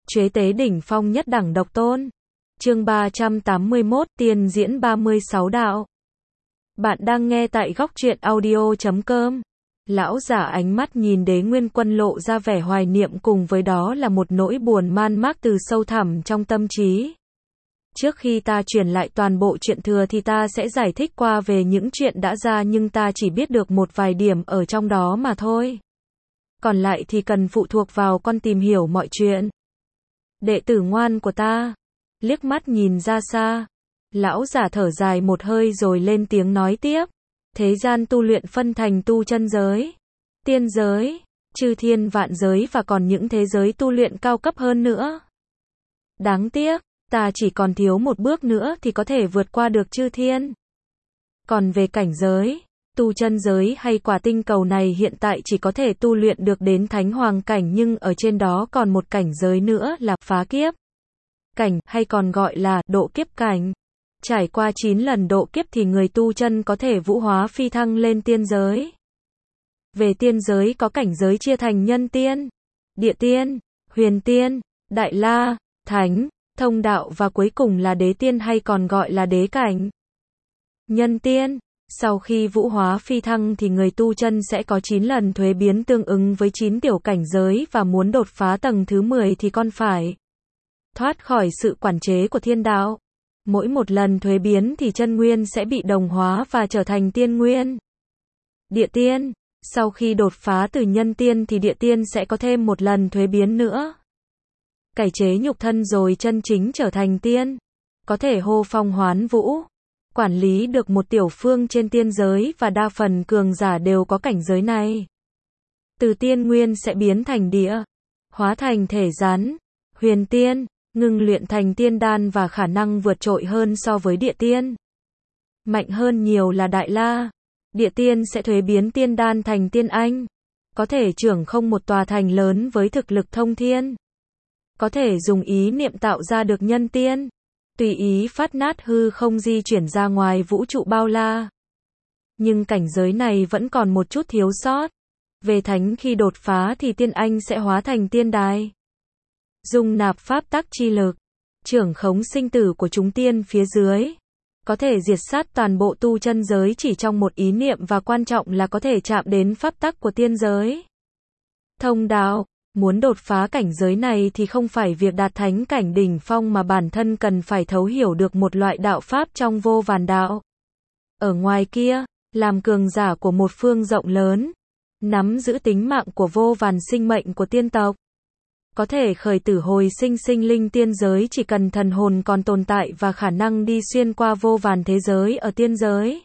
Chế tế đỉnh phong nhất đẳng độc tôn. Chương 381, tiên diễn 36 đạo. Bạn đang nghe tại góc truyện audio.com. Lão giả ánh mắt nhìn Đế Nguyên Quân lộ ra vẻ hoài niệm, cùng với đó là một nỗi buồn man mác từ sâu thẳm trong tâm trí. Trước khi ta truyền lại toàn bộ chuyện thừa thì ta sẽ giải thích qua về những chuyện đã ra, nhưng ta chỉ biết được một vài điểm ở trong đó mà thôi. Còn lại thì cần phụ thuộc vào con tìm hiểu mọi chuyện. Đệ tử ngoan của ta. Liếc mắt nhìn ra xa, lão giả thở dài một hơi rồi lên tiếng nói tiếp. Thế gian tu luyện phân thành tu chân giới, tiên giới, chư thiên vạn giới và còn những thế giới tu luyện cao cấp hơn nữa. Đáng tiếc, ta chỉ còn thiếu một bước nữa thì có thể vượt qua được chư thiên. Còn về cảnh giới, tu chân giới hay quả tinh cầu này hiện tại chỉ có thể tu luyện được đến thánh hoàng cảnh, nhưng ở trên đó còn một cảnh giới nữa là phá kiếp cảnh, hay còn gọi là độ kiếp cảnh. Trải qua 9 lần độ kiếp thì người tu chân có thể vũ hóa phi thăng lên tiên giới. Về tiên giới có cảnh giới chia thành nhân tiên, địa tiên, huyền tiên, đại la, thánh, thông đạo và cuối cùng là đế tiên hay còn gọi là đế cảnh. Nhân tiên, sau khi vũ hóa phi thăng thì người tu chân sẽ có 9 lần thuế biến tương ứng với 9 tiểu cảnh giới, và muốn đột phá tầng thứ 10 thì con phải thoát khỏi sự quản chế của thiên đạo. Mỗi một lần thuế biến thì chân nguyên sẽ bị đồng hóa và trở thành tiên nguyên. Địa tiên, sau khi đột phá từ nhân tiên thì địa tiên sẽ có thêm một lần thuế biến nữa. Cải chế nhục thân rồi chân chính trở thành tiên. Có thể hô phong hoán vũ, quản lý được một tiểu phương trên tiên giới, và đa phần cường giả đều có cảnh giới này. Từ tiên nguyên sẽ biến thành địa, hóa thành thể rắn. Huyền tiên, ngưng luyện thành tiên đan và khả năng vượt trội hơn so với địa tiên. Mạnh hơn nhiều là đại la. Địa tiên sẽ thuế biến tiên đan thành tiên anh. Có thể trưởng không một tòa thành lớn với thực lực thông thiên. Có thể dùng ý niệm tạo ra được nhân tiên. Tùy ý phát nát hư không, di chuyển ra ngoài vũ trụ bao la. Nhưng cảnh giới này vẫn còn một chút thiếu sót. Về thánh, khi đột phá thì tiên anh sẽ hóa thành tiên đài, dung nạp pháp tắc chi lực, trưởng khống sinh tử của chúng tiên phía dưới. Có thể diệt sát toàn bộ tu chân giới chỉ trong một ý niệm, và quan trọng là có thể chạm đến pháp tắc của tiên giới. Thông đạo, muốn đột phá cảnh giới này thì không phải việc đạt thánh cảnh đỉnh phong, mà bản thân cần phải thấu hiểu được một loại đạo pháp trong vô vàn đạo. Ở ngoài kia, làm cường giả của một phương rộng lớn, nắm giữ tính mạng của vô vàn sinh mệnh của tiên tộc. Có thể khởi tử hồi sinh sinh linh tiên giới chỉ cần thần hồn còn tồn tại và khả năng đi xuyên qua vô vàn thế giới ở tiên giới.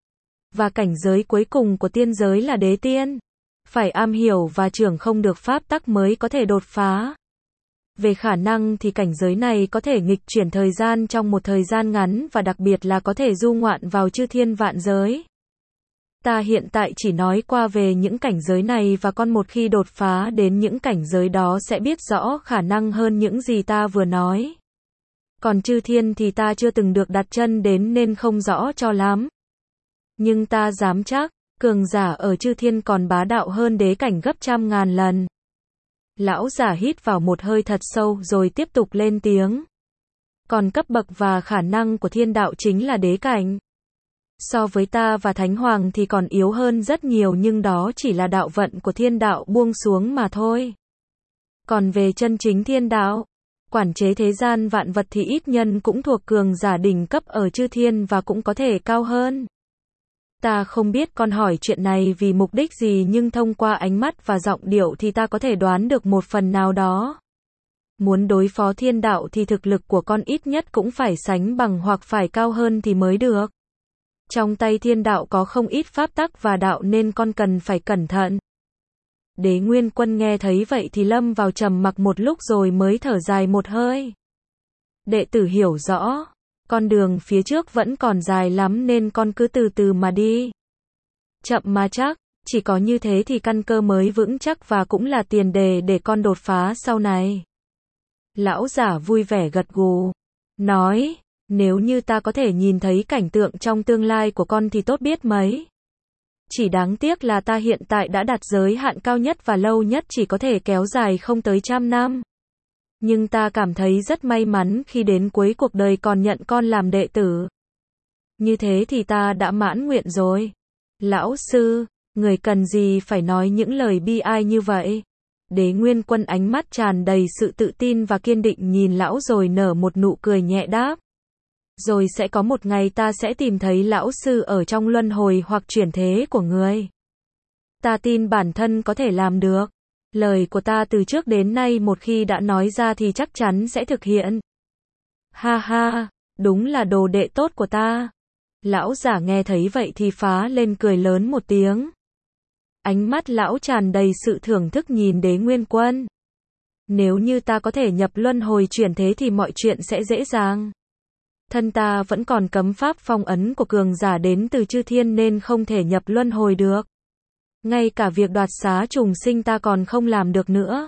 Và cảnh giới cuối cùng của tiên giới là đế tiên. Phải am hiểu và trưởng không được pháp tắc mới có thể đột phá. Về khả năng thì cảnh giới này có thể nghịch chuyển thời gian trong một thời gian ngắn, và đặc biệt là có thể du ngoạn vào chư thiên vạn giới. Ta hiện tại chỉ nói qua về những cảnh giới này, và con một khi đột phá đến những cảnh giới đó sẽ biết rõ khả năng hơn những gì ta vừa nói. Còn chư thiên thì ta chưa từng được đặt chân đến nên không rõ cho lắm. Nhưng ta dám chắc, cường giả ở chư thiên còn bá đạo hơn đế cảnh gấp trăm ngàn lần. Lão giả hít vào một hơi thật sâu rồi tiếp tục lên tiếng. Còn cấp bậc và khả năng của thiên đạo chính là đế cảnh. So với ta và Thánh Hoàng thì còn yếu hơn rất nhiều, nhưng đó chỉ là đạo vận của thiên đạo buông xuống mà thôi. Còn về chân chính thiên đạo, quản chế thế gian vạn vật thì ít nhân cũng thuộc cường giả đỉnh cấp ở chư thiên và cũng có thể cao hơn. Ta không biết con hỏi chuyện này vì mục đích gì, nhưng thông qua ánh mắt và giọng điệu thì ta có thể đoán được một phần nào đó. Muốn đối phó thiên đạo thì thực lực của con ít nhất cũng phải sánh bằng hoặc phải cao hơn thì mới được. Trong tay thiên đạo có không ít pháp tắc và đạo nên con cần phải cẩn thận. Đế Nguyên Quân nghe thấy vậy thì lâm vào trầm mặc một lúc rồi mới thở dài một hơi. Đệ tử hiểu rõ, con đường phía trước vẫn còn dài lắm nên con cứ từ từ mà đi. Chậm mà chắc, chỉ có như thế thì căn cơ mới vững chắc và cũng là tiền đề để con đột phá sau này. Lão giả vui vẻ gật gù, nói. Nếu như ta có thể nhìn thấy cảnh tượng trong tương lai của con thì tốt biết mấy. Chỉ đáng tiếc là ta hiện tại đã đặt giới hạn cao nhất và lâu nhất chỉ có thể kéo dài không tới 100 năm. Nhưng ta cảm thấy rất may mắn khi đến cuối cuộc đời còn nhận con làm đệ tử. Như thế thì ta đã mãn nguyện rồi. Lão sư, người cần gì phải nói những lời bi ai như vậy? Đế Nguyên Quân ánh mắt tràn đầy sự tự tin và kiên định nhìn lão rồi nở một nụ cười nhẹ đáp. Rồi sẽ có một ngày ta sẽ tìm thấy lão sư ở trong luân hồi hoặc chuyển thế của người. Ta tin bản thân có thể làm được. Lời của ta từ trước đến nay một khi đã nói ra thì chắc chắn sẽ thực hiện. Ha ha, đúng là đồ đệ tốt của ta. Lão giả nghe thấy vậy thì phá lên cười lớn một tiếng. Ánh mắt lão tràn đầy sự thưởng thức nhìn Đế Nguyên Quân. Nếu như ta có thể nhập luân hồi chuyển thế thì mọi chuyện sẽ dễ dàng. Thân ta vẫn còn cấm pháp phong ấn của cường giả đến từ chư thiên nên không thể nhập luân hồi được. Ngay cả việc đoạt xá trùng sinh ta còn không làm được nữa.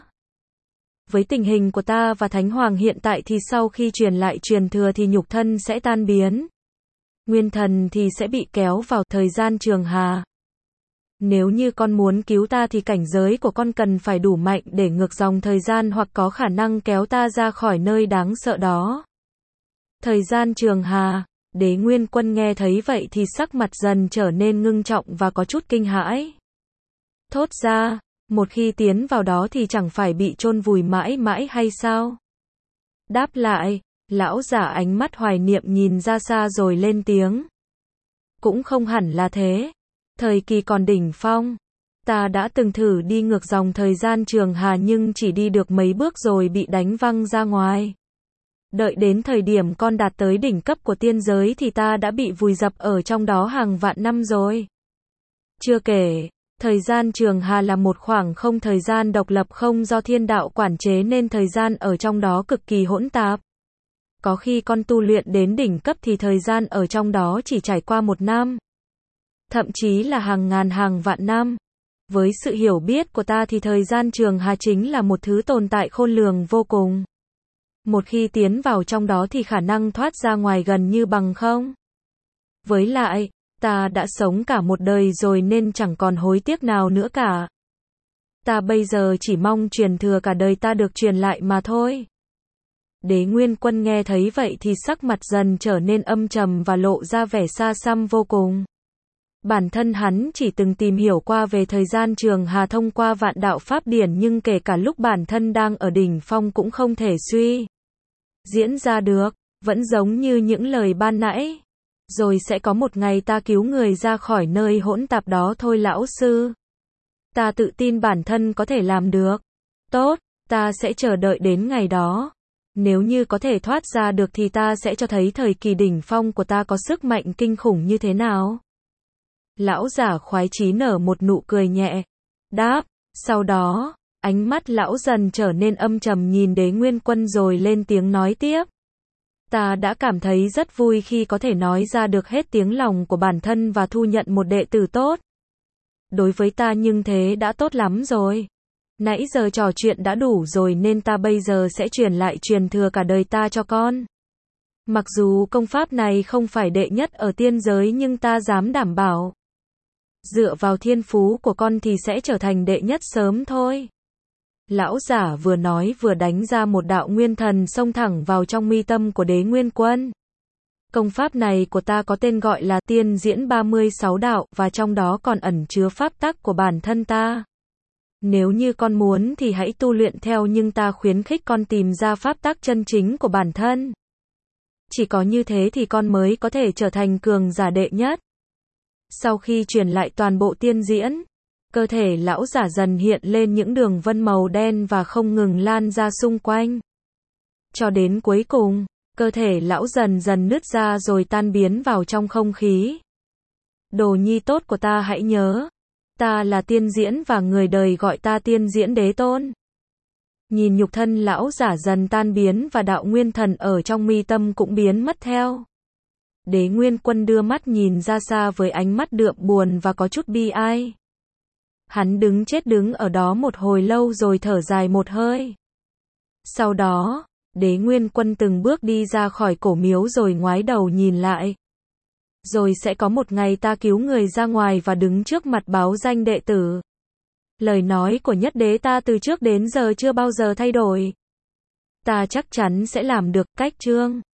Với tình hình của ta và Thánh Hoàng hiện tại thì sau khi truyền lại truyền thừa thì nhục thân sẽ tan biến. Nguyên thần thì sẽ bị kéo vào thời gian trường hà. Nếu như con muốn cứu ta thì cảnh giới của con cần phải đủ mạnh để ngược dòng thời gian hoặc có khả năng kéo ta ra khỏi nơi đáng sợ đó. Thời gian trường hà, Đế Nguyên Quân nghe thấy vậy thì sắc mặt dần trở nên ngưng trọng và có chút kinh hãi. Thốt ra, một khi tiến vào đó thì chẳng phải bị chôn vùi mãi mãi hay sao? Đáp lại, lão giả ánh mắt hoài niệm nhìn ra xa rồi lên tiếng. Cũng không hẳn là thế. Thời kỳ còn đỉnh phong, ta đã từng thử đi ngược dòng thời gian trường hà nhưng chỉ đi được mấy bước rồi bị đánh văng ra ngoài. Đợi đến thời điểm con đạt tới đỉnh cấp của tiên giới thì ta đã bị vùi dập ở trong đó hàng vạn năm rồi. Chưa kể, thời gian trường hà là một khoảng không thời gian độc lập không do thiên đạo quản chế nên thời gian ở trong đó cực kỳ hỗn tạp. Có khi con tu luyện đến đỉnh cấp thì thời gian ở trong đó chỉ trải qua 1 năm. Thậm chí là hàng ngàn hàng vạn năm. Với sự hiểu biết của ta thì thời gian trường hà chính là một thứ tồn tại khôn lường vô cùng. Một khi tiến vào trong đó thì khả năng thoát ra ngoài gần như bằng không. Với lại, ta đã sống cả một đời rồi nên chẳng còn hối tiếc nào nữa cả. Ta bây giờ chỉ mong truyền thừa cả đời ta được truyền lại mà thôi. Đế Nguyên Quân nghe thấy vậy thì sắc mặt dần trở nên âm trầm và lộ ra vẻ xa xăm vô cùng. Bản thân hắn chỉ từng tìm hiểu qua về thời gian trường hà thông qua vạn đạo pháp điển nhưng kể cả lúc bản thân đang ở đỉnh phong cũng không thể suy diễn ra được, vẫn giống như những lời ban nãy. Rồi sẽ có một ngày ta cứu người ra khỏi nơi hỗn tạp đó thôi lão sư. Ta tự tin bản thân có thể làm được. Tốt, ta sẽ chờ đợi đến ngày đó. Nếu như có thể thoát ra được thì ta sẽ cho thấy thời kỳ đỉnh phong của ta có sức mạnh kinh khủng như thế nào. Lão giả khoái chí nở một nụ cười nhẹ. Đáp, sau đó, ánh mắt lão dần trở nên âm trầm nhìn Đế Nguyên Quân rồi lên tiếng nói tiếp. Ta đã cảm thấy rất vui khi có thể nói ra được hết tiếng lòng của bản thân và thu nhận một đệ tử tốt. Đối với ta nhưng thế đã tốt lắm rồi. Nãy giờ trò chuyện đã đủ rồi nên ta bây giờ sẽ truyền lại truyền thừa cả đời ta cho con. Mặc dù công pháp này không phải đệ nhất ở tiên giới nhưng ta dám đảm bảo. Dựa vào thiên phú của con thì sẽ trở thành đệ nhất sớm thôi. Lão giả vừa nói vừa đánh ra một đạo nguyên thần xông thẳng vào trong mi tâm của Đế Nguyên Quân. Công pháp này của ta có tên gọi là Tiên Diễn 36 đạo và trong đó còn ẩn chứa pháp tắc của bản thân ta. Nếu như con muốn thì hãy tu luyện theo nhưng ta khuyến khích con tìm ra pháp tắc chân chính của bản thân. Chỉ có như thế thì con mới có thể trở thành cường giả đệ nhất. Sau khi truyền lại toàn bộ tiên diễn, cơ thể lão giả dần hiện lên những đường vân màu đen và không ngừng lan ra xung quanh. Cho đến cuối cùng, cơ thể lão dần dần nứt ra rồi tan biến vào trong không khí. Đồ nhi tốt của ta hãy nhớ, ta là tiên diễn và người đời gọi ta tiên diễn đế tôn. Nhìn nhục thân lão giả dần tan biến và đạo nguyên thần ở trong mi tâm cũng biến mất theo. Đế Nguyên Quân đưa mắt nhìn ra xa với ánh mắt đượm buồn và có chút bi ai. Hắn đứng ở đó một hồi lâu rồi thở dài một hơi. Sau đó, Đế Nguyên Quân từng bước đi ra khỏi cổ miếu rồi ngoái đầu nhìn lại. Rồi sẽ có một ngày ta cứu người ra ngoài và đứng trước mặt báo danh đệ tử. Lời nói của nhất đế ta từ trước đến giờ chưa bao giờ thay đổi. Ta chắc chắn sẽ làm được, cách chương.